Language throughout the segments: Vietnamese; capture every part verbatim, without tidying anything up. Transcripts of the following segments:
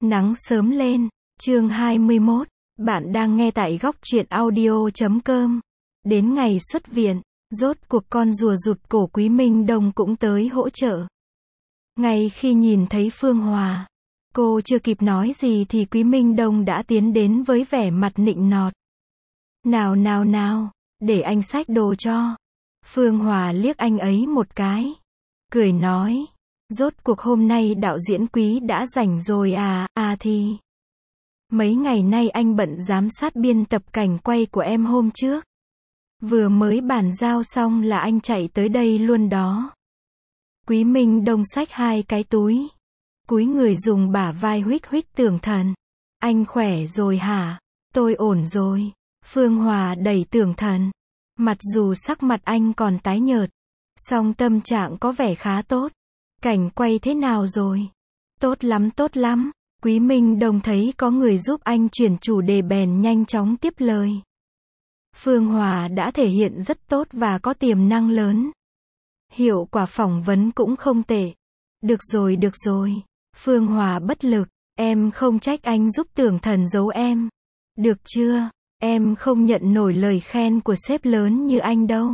Nắng sớm lên, chương hai mươi mốt, bạn đang nghe tại góc truyện audio chấm com. Đến ngày xuất viện, rốt cuộc con rùa rụt cổ Quý Minh Đông cũng tới hỗ trợ. Ngay khi nhìn thấy Phương Hòa, cô chưa kịp nói gì thì Quý Minh Đông đã tiến đến với vẻ mặt nịnh nọt. Nào nào nào, để anh xách đồ cho. Phương Hòa liếc anh ấy một cái, cười nói, rốt cuộc hôm nay đạo diễn Quý đã rảnh rồi à, à thì. Mấy ngày nay anh bận giám sát biên tập cảnh quay của em hôm trước. Vừa mới bàn giao xong là anh chạy tới đây luôn đó. Quý Minh Đông xách hai cái túi, cúi người dùng bả vai huých huých Tưởng Thần. Anh khỏe rồi hả? Tôi ổn rồi. Phương Hòa đẩy Tưởng Thần. Mặc dù sắc mặt anh còn tái nhợt, song tâm trạng có vẻ khá tốt. Cảnh quay thế nào rồi? Tốt lắm tốt lắm. Quý Minh Đông thấy có người giúp anh chuyển chủ đề bèn nhanh chóng tiếp lời. Phương Hòa đã thể hiện rất tốt và có tiềm năng lớn. Hiệu quả phỏng vấn cũng không tệ. Được rồi được rồi. Phương Hòa bất lực. Em không trách anh giúp Tưởng Thần giấu em. Được chưa? Em không nhận nổi lời khen của sếp lớn như anh đâu.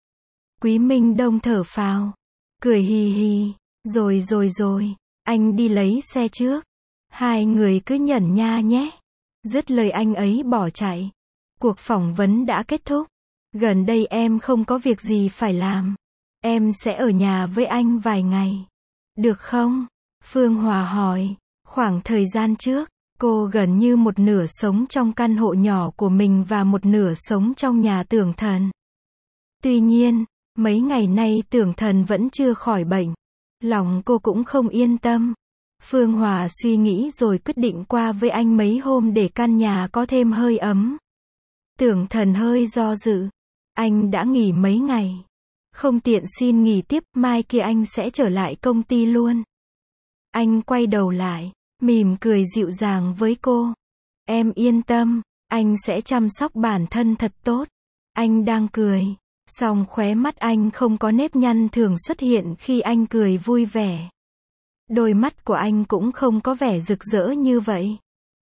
Quý Minh Đông thở phào, cười hì hì. Rồi rồi rồi, anh đi lấy xe trước. Hai người cứ nhẩn nha nhé. Dứt lời anh ấy bỏ chạy. Cuộc phỏng vấn đã kết thúc. Gần đây em không có việc gì phải làm. Em sẽ ở nhà với anh vài ngày. Được không? Phương Hòa hỏi. Khoảng thời gian trước, cô gần như một nửa sống trong căn hộ nhỏ của mình và một nửa sống trong nhà Tưởng Thần. Tuy nhiên, mấy ngày nay Tưởng Thần vẫn chưa khỏi bệnh. Lòng cô cũng không yên tâm. Phương Hòa suy nghĩ rồi quyết định qua với anh mấy hôm để căn nhà có thêm hơi ấm. Tưởng Thần hơi do dự. Anh đã nghỉ mấy ngày. Không tiện xin nghỉ tiếp, mai kia anh sẽ trở lại công ty luôn. Anh quay đầu lại, mỉm cười dịu dàng với cô. Em yên tâm, anh sẽ chăm sóc bản thân thật tốt. Anh đang cười. Song khóe mắt anh không có nếp nhăn thường xuất hiện khi anh cười vui vẻ. Đôi mắt của anh cũng không có vẻ rực rỡ như vậy.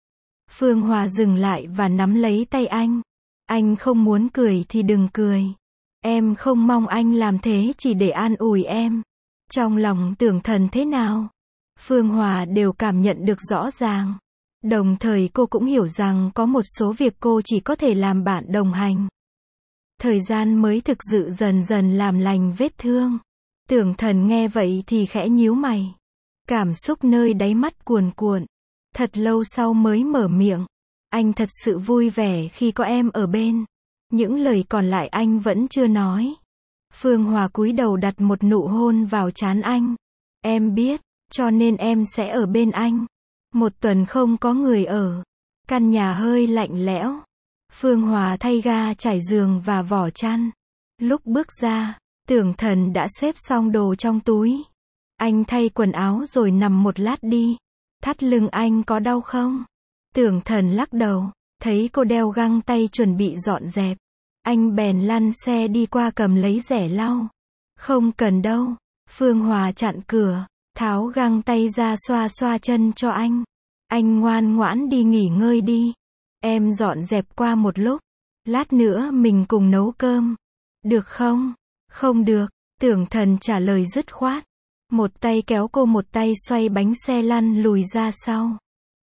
Phương Hòa dừng lại và nắm lấy tay anh. Anh không muốn cười thì đừng cười. Em không mong anh làm thế chỉ để an ủi em. Trong lòng Tưởng Thần thế nào? Phương Hòa đều cảm nhận được rõ ràng. Đồng thời cô cũng hiểu rằng có một số việc cô chỉ có thể làm bạn đồng hành. Thời gian mới thực sự dần dần làm lành vết thương. Tưởng Thần nghe vậy thì khẽ nhíu mày. Cảm xúc nơi đáy mắt cuồn cuộn. Thật lâu sau mới mở miệng. Anh thật sự vui vẻ khi có em ở bên. Những lời còn lại anh vẫn chưa nói. Phương Hòa cúi đầu đặt một nụ hôn vào trán anh. Em biết, cho nên em sẽ ở bên anh. Một tuần không có người ở. Căn nhà hơi lạnh lẽo. Phương Hòa thay ga trải giường và vỏ chăn. Lúc bước ra, Tưởng Thần đã xếp xong đồ trong túi. Anh thay quần áo rồi nằm một lát đi. Thắt lưng anh có đau không? Tưởng Thần lắc đầu, thấy cô đeo găng tay chuẩn bị dọn dẹp. Anh bèn lăn xe đi qua cầm lấy rẻ lau. Không cần đâu. Phương Hòa chặn cửa, tháo găng tay ra xoa xoa chân cho anh. Anh ngoan ngoãn đi nghỉ ngơi đi. Em dọn dẹp qua một lúc. Lát nữa mình cùng nấu cơm. Được không? Không được. Tưởng Thần trả lời dứt khoát. Một tay kéo cô một tay xoay bánh xe lăn lùi ra sau.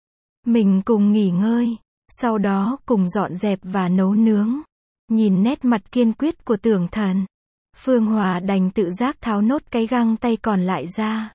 Mình cùng nghỉ ngơi. Sau đó cùng dọn dẹp và nấu nướng. Nhìn nét mặt kiên quyết của Tưởng Thần, Phương Hòa đành tự giác tháo nốt cái găng tay còn lại ra.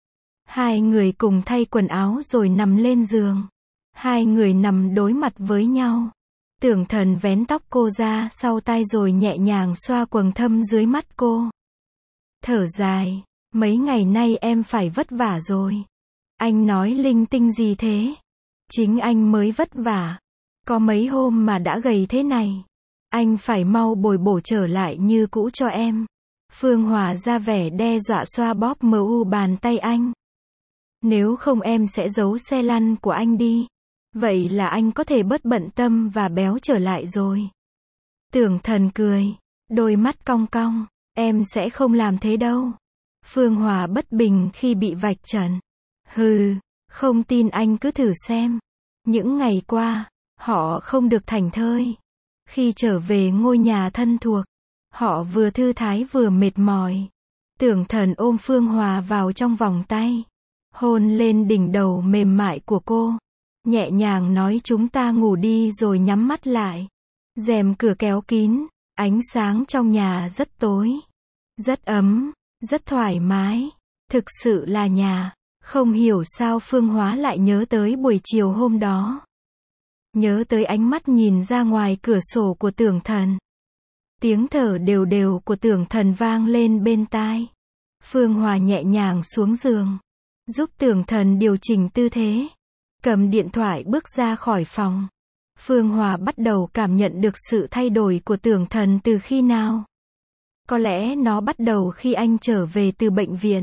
Hai người cùng thay quần áo rồi nằm lên giường. Hai người nằm đối mặt với nhau. Tưởng Thần vén tóc cô ra sau tai rồi nhẹ nhàng xoa quầng thâm dưới mắt cô. Thở dài, mấy ngày nay em phải vất vả rồi. Anh nói linh tinh gì thế? Chính anh mới vất vả. Có mấy hôm mà đã gầy thế này. Anh phải mau bồi bổ trở lại như cũ cho em. Phương Hòa ra vẻ đe dọa xoa bóp mờ u bàn tay anh. Nếu không em sẽ giấu xe lăn của anh đi. Vậy là anh có thể bớt bận tâm và béo trở lại rồi. Tưởng Thần cười, đôi mắt cong cong. Em sẽ không làm thế đâu. Phương Hòa bất bình khi bị vạch trần. Hừ, Không tin anh cứ thử xem. Những ngày qua, họ không được thảnh thơi. Khi trở về ngôi nhà thân thuộc, họ vừa thư thái vừa mệt mỏi. Tưởng Thần ôm Phương Hòa vào trong vòng tay, hôn lên đỉnh đầu mềm mại của cô, nhẹ nhàng nói chúng ta ngủ đi rồi nhắm mắt lại. Rèm cửa kéo kín, ánh sáng trong nhà rất tối, rất ấm, rất thoải mái, thực sự là nhà. Không hiểu sao Phương Hóa lại nhớ tới buổi chiều hôm đó. Nhớ tới ánh mắt nhìn ra ngoài cửa sổ của Tưởng Thần. Tiếng thở đều đều của Tưởng Thần vang lên bên tai. Phương Hòa nhẹ nhàng xuống giường, giúp Tưởng Thần điều chỉnh tư thế, cầm điện thoại bước ra khỏi phòng. Phương Hòa bắt đầu cảm nhận được sự thay đổi của Tưởng Thần từ khi nào. Có lẽ nó bắt đầu khi anh trở về từ bệnh viện.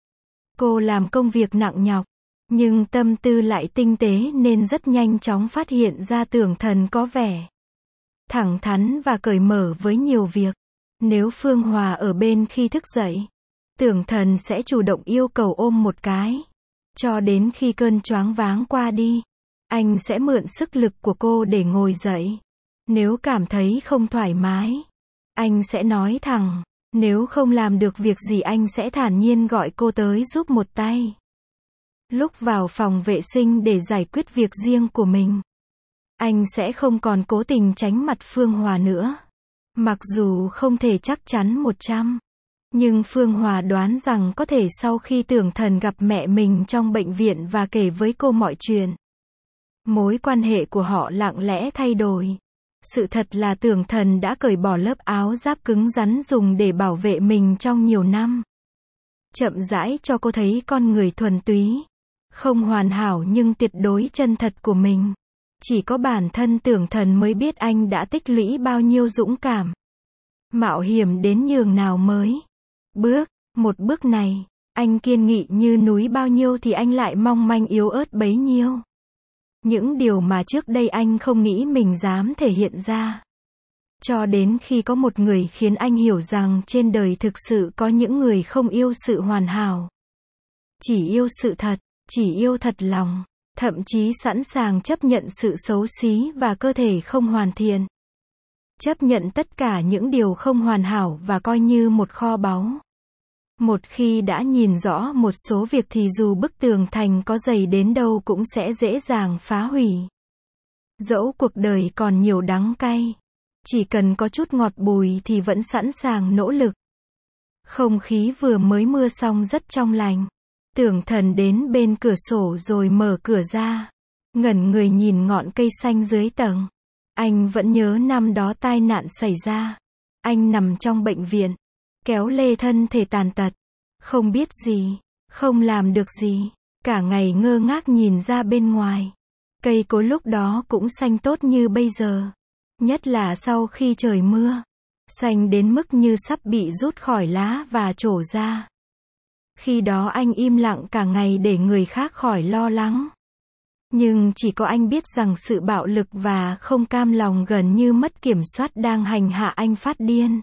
Cô làm công việc nặng nhọc, nhưng tâm tư lại tinh tế nên rất nhanh chóng phát hiện ra Tưởng Thần có vẻ thẳng thắn và cởi mở với nhiều việc. Nếu Phương Hòa ở bên khi thức dậy, Tưởng Thần sẽ chủ động yêu cầu ôm một cái. Cho đến khi cơn choáng váng qua đi, anh sẽ mượn sức lực của cô để ngồi dậy. Nếu cảm thấy không thoải mái, anh sẽ nói thẳng. Nếu không làm được việc gì anh sẽ thản nhiên gọi cô tới giúp một tay. Lúc vào phòng vệ sinh để giải quyết việc riêng của mình, anh sẽ không còn cố tình tránh mặt Phương Hòa nữa. Mặc dù không thể chắc chắn một trăm, nhưng Phương Hòa đoán rằng có thể sau khi Tưởng Thần gặp mẹ mình trong bệnh viện và kể với cô mọi chuyện, mối quan hệ của họ lặng lẽ thay đổi. Sự thật là Tưởng Thần đã cởi bỏ lớp áo giáp cứng rắn dùng để bảo vệ mình trong nhiều năm. Chậm rãi cho cô thấy con người thuần túy, không hoàn hảo nhưng tuyệt đối chân thật của mình. Chỉ có bản thân Tưởng Thần mới biết anh đã tích lũy bao nhiêu dũng cảm, mạo hiểm đến nhường nào mới. Bước, một bước này, anh kiên nghị như núi bao nhiêu thì anh lại mong manh yếu ớt bấy nhiêu. Những điều mà trước đây anh không nghĩ mình dám thể hiện ra. Cho đến khi có một người khiến anh hiểu rằng trên đời thực sự có những người không yêu sự hoàn hảo. Chỉ yêu sự thật, chỉ yêu thật lòng, thậm chí sẵn sàng chấp nhận sự xấu xí và cơ thể không hoàn thiện. Chấp nhận tất cả những điều không hoàn hảo và coi như một kho báu. Một khi đã nhìn rõ một số việc thì dù bức tường thành có dày đến đâu cũng sẽ dễ dàng phá hủy. Dẫu cuộc đời còn nhiều đắng cay, chỉ cần có chút ngọt bùi thì vẫn sẵn sàng nỗ lực. Không khí vừa mới mưa xong rất trong lành. Tưởng Thần đến bên cửa sổ rồi mở cửa ra, ngẩn người nhìn ngọn cây xanh dưới tầng. Anh vẫn nhớ năm đó tai nạn xảy ra. Anh nằm trong bệnh viện, kéo lê thân thể tàn tật, không biết gì, không làm được gì, cả ngày ngơ ngác nhìn ra bên ngoài. Cây cối lúc đó cũng xanh tốt như bây giờ, nhất là sau khi trời mưa, xanh đến mức như sắp bị rút khỏi lá và trổ ra. Khi đó anh im lặng cả ngày để người khác khỏi lo lắng. Nhưng chỉ có anh biết rằng sự bạo lực và không cam lòng gần như mất kiểm soát đang hành hạ anh phát điên.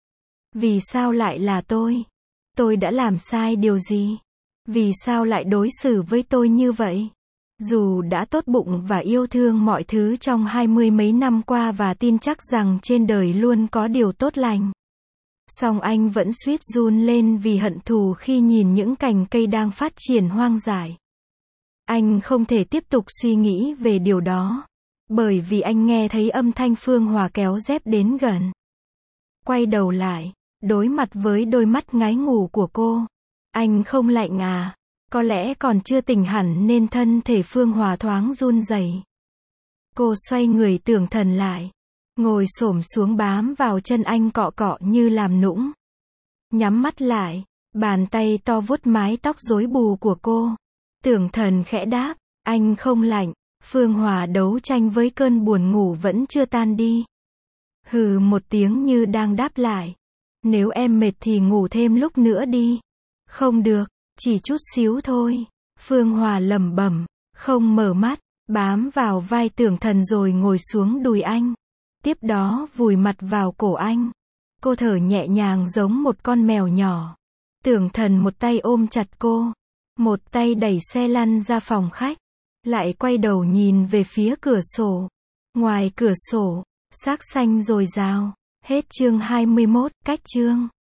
Vì sao lại là tôi? Tôi đã làm sai điều gì? Vì sao lại đối xử với tôi như vậy? Dù đã tốt bụng và yêu thương mọi thứ trong hai mươi mấy năm qua và tin chắc rằng trên đời luôn có điều tốt lành, song anh vẫn suýt run lên vì hận thù khi nhìn những cành cây đang phát triển hoang dại. Anh không thể tiếp tục suy nghĩ về điều đó, bởi vì anh nghe thấy âm thanh Phương Hòa kéo dép đến gần. Quay đầu lại, đối mặt với đôi mắt ngái ngủ của cô. Anh không lạnh à? Có lẽ còn chưa tỉnh hẳn nên thân thể Phương Hòa thoáng run rẩy. Cô xoay người Tưởng Thần lại, ngồi xổm xuống bám vào chân anh cọ cọ như làm nũng. Nhắm mắt lại, bàn tay to vuốt mái tóc rối bù của cô. Tưởng Thần khẽ đáp, anh không lạnh. Phương Hòa đấu tranh với cơn buồn ngủ vẫn chưa tan đi. Hừ một tiếng như đang đáp lại. Nếu em mệt thì ngủ thêm lúc nữa đi. Không được, chỉ chút xíu thôi. Phương Hòa lẩm bẩm, không mở mắt, bám vào vai Tưởng Thần rồi ngồi xuống đùi anh. Tiếp đó vùi mặt vào cổ anh. Cô thở nhẹ nhàng giống một con mèo nhỏ. Tưởng Thần một tay ôm chặt cô, Một tay đẩy xe lăn ra phòng khách, lại quay đầu nhìn về phía cửa sổ. Ngoài cửa sổ, sắc xanh dồi dào. Hết chương hai mươi mốt, cách chương